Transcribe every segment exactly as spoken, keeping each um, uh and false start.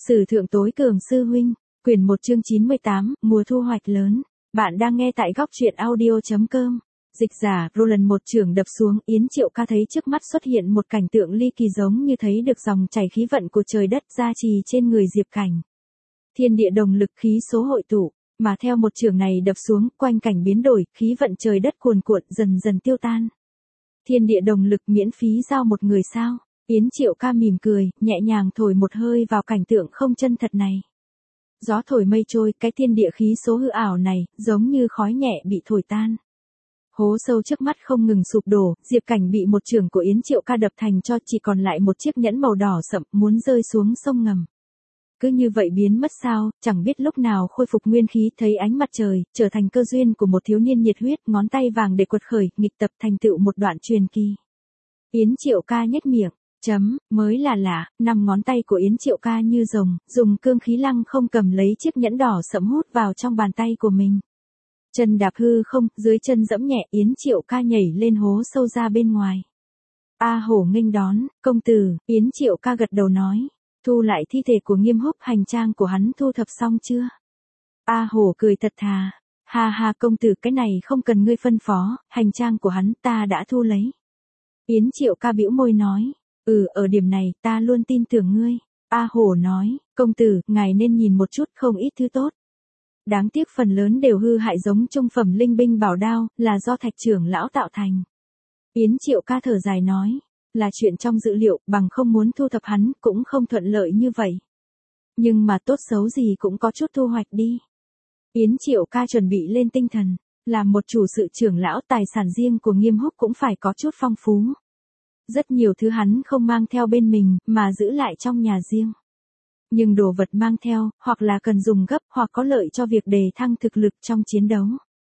Sử thượng tối cường sư huynh, quyển một chương chín mươi tám, mùa thu hoạch lớn. Bạn đang nghe tại góc truyện audio.com. Dịch giả, Roland một chưởng đập xuống, Yến Triệu Ca thấy trước mắt xuất hiện một cảnh tượng ly kỳ giống như thấy được dòng chảy khí vận của trời đất gia trì trên người Diệp Cảnh. Thiên địa đồng lực khí số hội tụ, mà theo một chưởng này đập xuống, quanh cảnh biến đổi, khí vận trời đất cuồn cuộn dần dần tiêu tan. Thiên địa đồng lực miễn phí giao một người sao? Yến Triệu Ca mỉm cười, nhẹ nhàng thổi một hơi vào cảnh tượng không chân thật này. Gió thổi mây trôi, cái thiên địa khí số hư ảo này, giống như khói nhẹ bị thổi tan. Hố sâu trước mắt không ngừng sụp đổ, Diệp Cảnh bị một chưởng của Yến Triệu Ca đập thành cho chỉ còn lại một chiếc nhẫn màu đỏ sậm muốn rơi xuống sông ngầm. Cứ như vậy biến mất sao, chẳng biết lúc nào khôi phục nguyên khí, thấy ánh mặt trời, trở thành cơ duyên của một thiếu niên nhiệt huyết, ngón tay vàng để quật khởi, nghịch tập thành tựu một đoạn truyền kỳ. Yến Triệu Ca nhếch miệng. Chấm, mới là lạ, năm ngón tay của Yến Triệu Ca như rồng, dùng cương khí lăng không cầm lấy chiếc nhẫn đỏ sẫm hút vào trong bàn tay của mình. Chân đạp hư không, dưới chân dẫm nhẹ, Yến Triệu Ca nhảy lên hố sâu ra bên ngoài. A Hổ nghênh đón, công tử, Yến Triệu Ca gật đầu nói, thu lại thi thể của Nghiêm Húc, hành trang của hắn thu thập xong chưa? A Hổ cười thật thà, ha ha công tử, cái này không cần ngươi phân phó, hành trang của hắn ta đã thu lấy. Yến Triệu Ca bĩu môi nói. Ừ, ở điểm này, ta luôn tin tưởng ngươi. A Hổ nói, công tử, ngài nên nhìn một chút, không ít thứ tốt. Đáng tiếc phần lớn đều hư hại, giống trung phẩm linh binh bảo đao, là do Thạch trưởng lão tạo thành. Yến Triệu Ca thở dài nói, là chuyện trong dự liệu, bằng không muốn thu thập hắn, cũng không thuận lợi như vậy. Nhưng mà tốt xấu gì cũng có chút thu hoạch đi. Yến Triệu Ca chuẩn bị lên tinh thần, làm một chủ sự trưởng lão, tài sản riêng của Nghiêm Húc cũng phải có chút phong phú. Rất nhiều thứ hắn không mang theo bên mình, mà giữ lại trong nhà riêng. Nhưng đồ vật mang theo, hoặc là cần dùng gấp, hoặc có lợi cho việc đề thăng thực lực trong chiến đấu.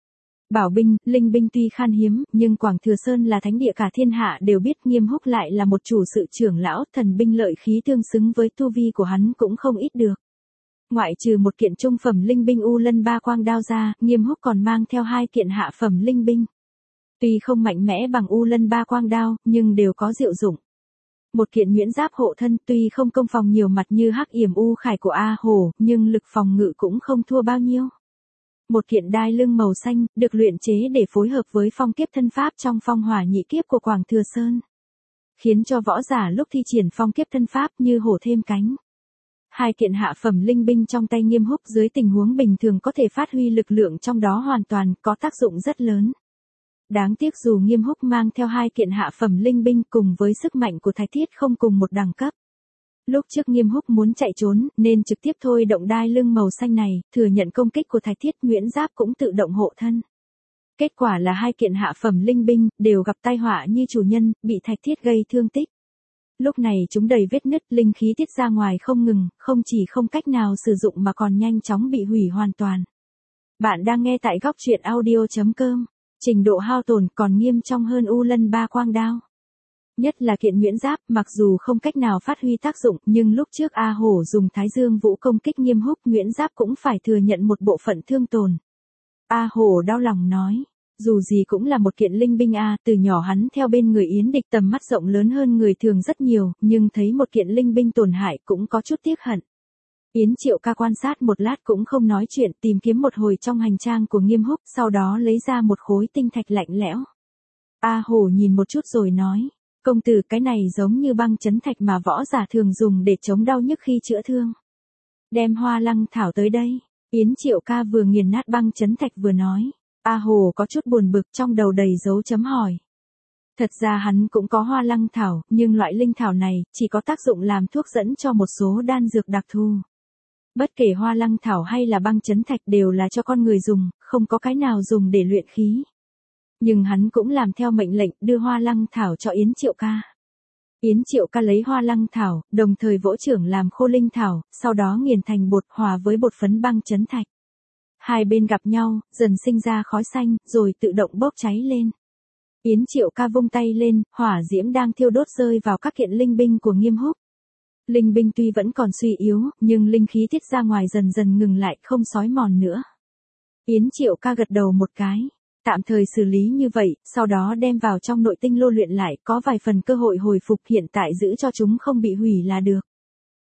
Bảo binh, linh binh tuy khan hiếm, nhưng Quảng Thừa Sơn là thánh địa cả thiên hạ đều biết, Nghiêm Húc lại là một chủ sự trưởng lão, thần binh lợi khí tương xứng với tu vi của hắn cũng không ít được. Ngoại trừ một kiện trung phẩm linh binh U Lân Ba Quang đao ra, Nghiêm Húc còn mang theo hai kiện hạ phẩm linh binh. Tuy không mạnh mẽ bằng U Lân Ba Quang đao, nhưng đều có diệu dụng. Một kiện nhuyễn giáp hộ thân, tuy không công phòng nhiều mặt như Hắc Yểm U Khải của A Hổ, nhưng lực phòng ngự cũng không thua bao nhiêu. Một kiện đai lưng màu xanh, được luyện chế để phối hợp với phong kiếp thân pháp trong phong hỏa nhị kiếp của Quảng Thừa Sơn, khiến cho võ giả lúc thi triển phong kiếp thân pháp như hổ thêm cánh. Hai kiện hạ phẩm linh binh trong tay Nghiêm Húc dưới tình huống bình thường có thể phát huy lực lượng trong đó hoàn toàn, có tác dụng rất lớn. Đáng tiếc dù Nghiêm Húc mang theo hai kiện hạ phẩm linh binh cùng với sức mạnh của Thạch Thiết không cùng một đẳng cấp. Lúc trước Nghiêm Húc muốn chạy trốn, nên trực tiếp thôi động đai lưng màu xanh này, thừa nhận công kích của Thạch Thiết, nhuyễn giáp cũng tự động hộ thân. Kết quả là hai kiện hạ phẩm linh binh, đều gặp tai họa như chủ nhân, bị Thạch Thiết gây thương tích. Lúc này chúng đầy vết nứt, linh khí tiết ra ngoài không ngừng, không chỉ không cách nào sử dụng mà còn nhanh chóng bị hủy hoàn toàn. Bạn đang nghe tại góc truyện audio.com. Trình độ hao tổn còn nghiêm trọng hơn U Lân Ba Quang đao. Nhất là kiện nhuyễn giáp, mặc dù không cách nào phát huy tác dụng, nhưng lúc trước A Hổ dùng Thái Dương Vũ công kích Nghiêm Húc, nhuyễn giáp cũng phải thừa nhận một bộ phận thương tổn. A Hổ đau lòng nói, dù gì cũng là một kiện linh binh A, từ nhỏ hắn theo bên người Yến Địch tầm mắt rộng lớn hơn người thường rất nhiều, nhưng thấy một kiện linh binh tổn hại cũng có chút tiếc hận. Yến Triệu Ca quan sát một lát cũng không nói chuyện, tìm kiếm một hồi trong hành trang của Nghiêm Húc, sau đó lấy ra một khối tinh thạch lạnh lẽo. A Hổ nhìn một chút rồi nói, công tử, cái này giống như băng chấn thạch mà võ giả thường dùng để chống đau nhức khi chữa thương. Đem hoa lăng thảo tới đây. Yến Triệu Ca vừa nghiền nát băng chấn thạch vừa nói. A Hổ có chút buồn bực, trong đầu đầy dấu chấm hỏi. Thật ra hắn cũng có hoa lăng thảo, nhưng loại linh thảo này chỉ có tác dụng làm thuốc dẫn cho một số đan dược đặc thù. Bất kể hoa lăng thảo hay là băng chấn thạch đều là cho con người dùng, không có cái nào dùng để luyện khí. Nhưng hắn cũng làm theo mệnh lệnh, đưa hoa lăng thảo cho Yến Triệu Ca. Yến Triệu Ca lấy hoa lăng thảo, đồng thời vỗ chưởng làm khô linh thảo, sau đó nghiền thành bột hòa với bột phấn băng chấn thạch. Hai bên gặp nhau, dần sinh ra khói xanh, rồi tự động bốc cháy lên. Yến Triệu Ca vung tay lên, hỏa diễm đang thiêu đốt rơi vào các kiện linh binh của Nghiêm Húc. Linh binh tuy vẫn còn suy yếu, nhưng linh khí tiết ra ngoài dần dần ngừng lại, không xói mòn nữa. Yến Triệu Ca gật đầu một cái, tạm thời xử lý như vậy, sau đó đem vào trong nội tinh lô luyện lại, có vài phần cơ hội hồi phục, hiện tại giữ cho chúng không bị hủy là được.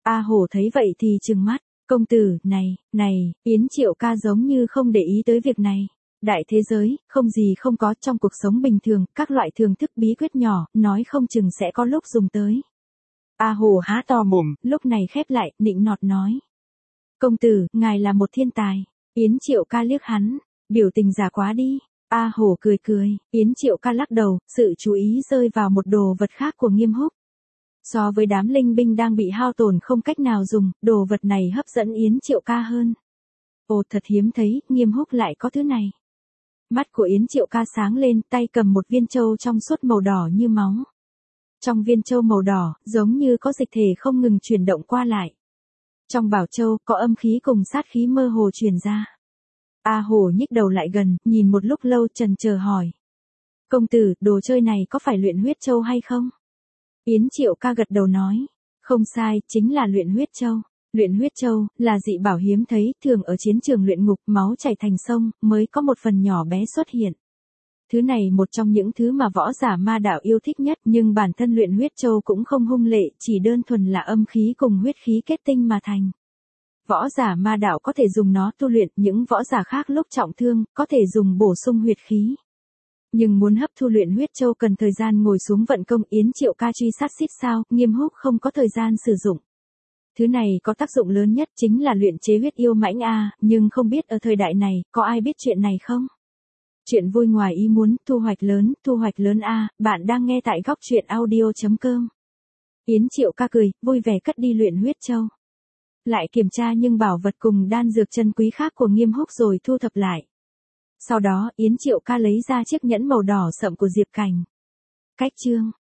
A Hổ thấy vậy thì trừng mắt, công tử, này, này, Yến Triệu ca giống như không để ý tới việc này. Đại thế giới, không gì không có trong cuộc sống bình thường, các loại thưởng thức bí quyết nhỏ, nói không chừng sẽ có lúc dùng tới. A Hổ há to mồm, lúc này khép lại, nịnh nọt nói. Công tử, ngài là một thiên tài. Yến Triệu ca liếc hắn, biểu tình giả quá đi. A Hổ cười cười, Yến Triệu ca lắc đầu, sự chú ý rơi vào một đồ vật khác của Nghiêm Húc. So với đám linh binh đang bị hao tổn không cách nào dùng, đồ vật này hấp dẫn Yến Triệu ca hơn. Ồ, thật hiếm thấy, Nghiêm Húc lại có thứ này. Mắt của Yến Triệu ca sáng lên, tay cầm một viên châu trong suốt màu đỏ như máu. Trong viên châu màu đỏ, giống như có dịch thể không ngừng chuyển động qua lại. Trong bảo châu, có âm khí cùng sát khí mơ hồ truyền ra. A Hổ nhích đầu lại gần, nhìn một lúc lâu chần chờ hỏi. Công tử, đồ chơi này có phải luyện huyết châu hay không? Yến Triệu ca gật đầu nói. Không sai, chính là luyện huyết châu. Luyện huyết châu, là dị bảo hiếm thấy, thường ở chiến trường luyện ngục, máu chảy thành sông, mới có một phần nhỏ bé xuất hiện. Thứ này một trong những thứ mà võ giả ma đạo yêu thích nhất, nhưng bản thân luyện huyết châu cũng không hung lệ, chỉ đơn thuần là âm khí cùng huyết khí kết tinh mà thành. Võ giả ma đạo có thể dùng nó tu luyện, những võ giả khác lúc trọng thương, có thể dùng bổ sung huyết khí. Nhưng muốn hấp thu luyện huyết châu cần thời gian ngồi xuống vận công. Yến Triệu ca truy sát xít sao, Nghiêm Húc không có thời gian sử dụng. Thứ này có tác dụng lớn nhất chính là luyện chế huyết yêu mãnh a, nhưng không biết ở thời đại này, có ai biết chuyện này không? Chuyện vui ngoài ý muốn, thu hoạch lớn, thu hoạch lớn a, bạn đang nghe tại góc truyện audio chấm com. Yến Triệu ca cười, vui vẻ cất đi luyện huyết châu. Lại kiểm tra nhưng bảo vật cùng đan dược chân quý khác của Nghiêm Húc rồi thu thập lại. Sau đó, Yến Triệu ca lấy ra chiếc nhẫn màu đỏ sậm của Diệp Cảnh. Cách chương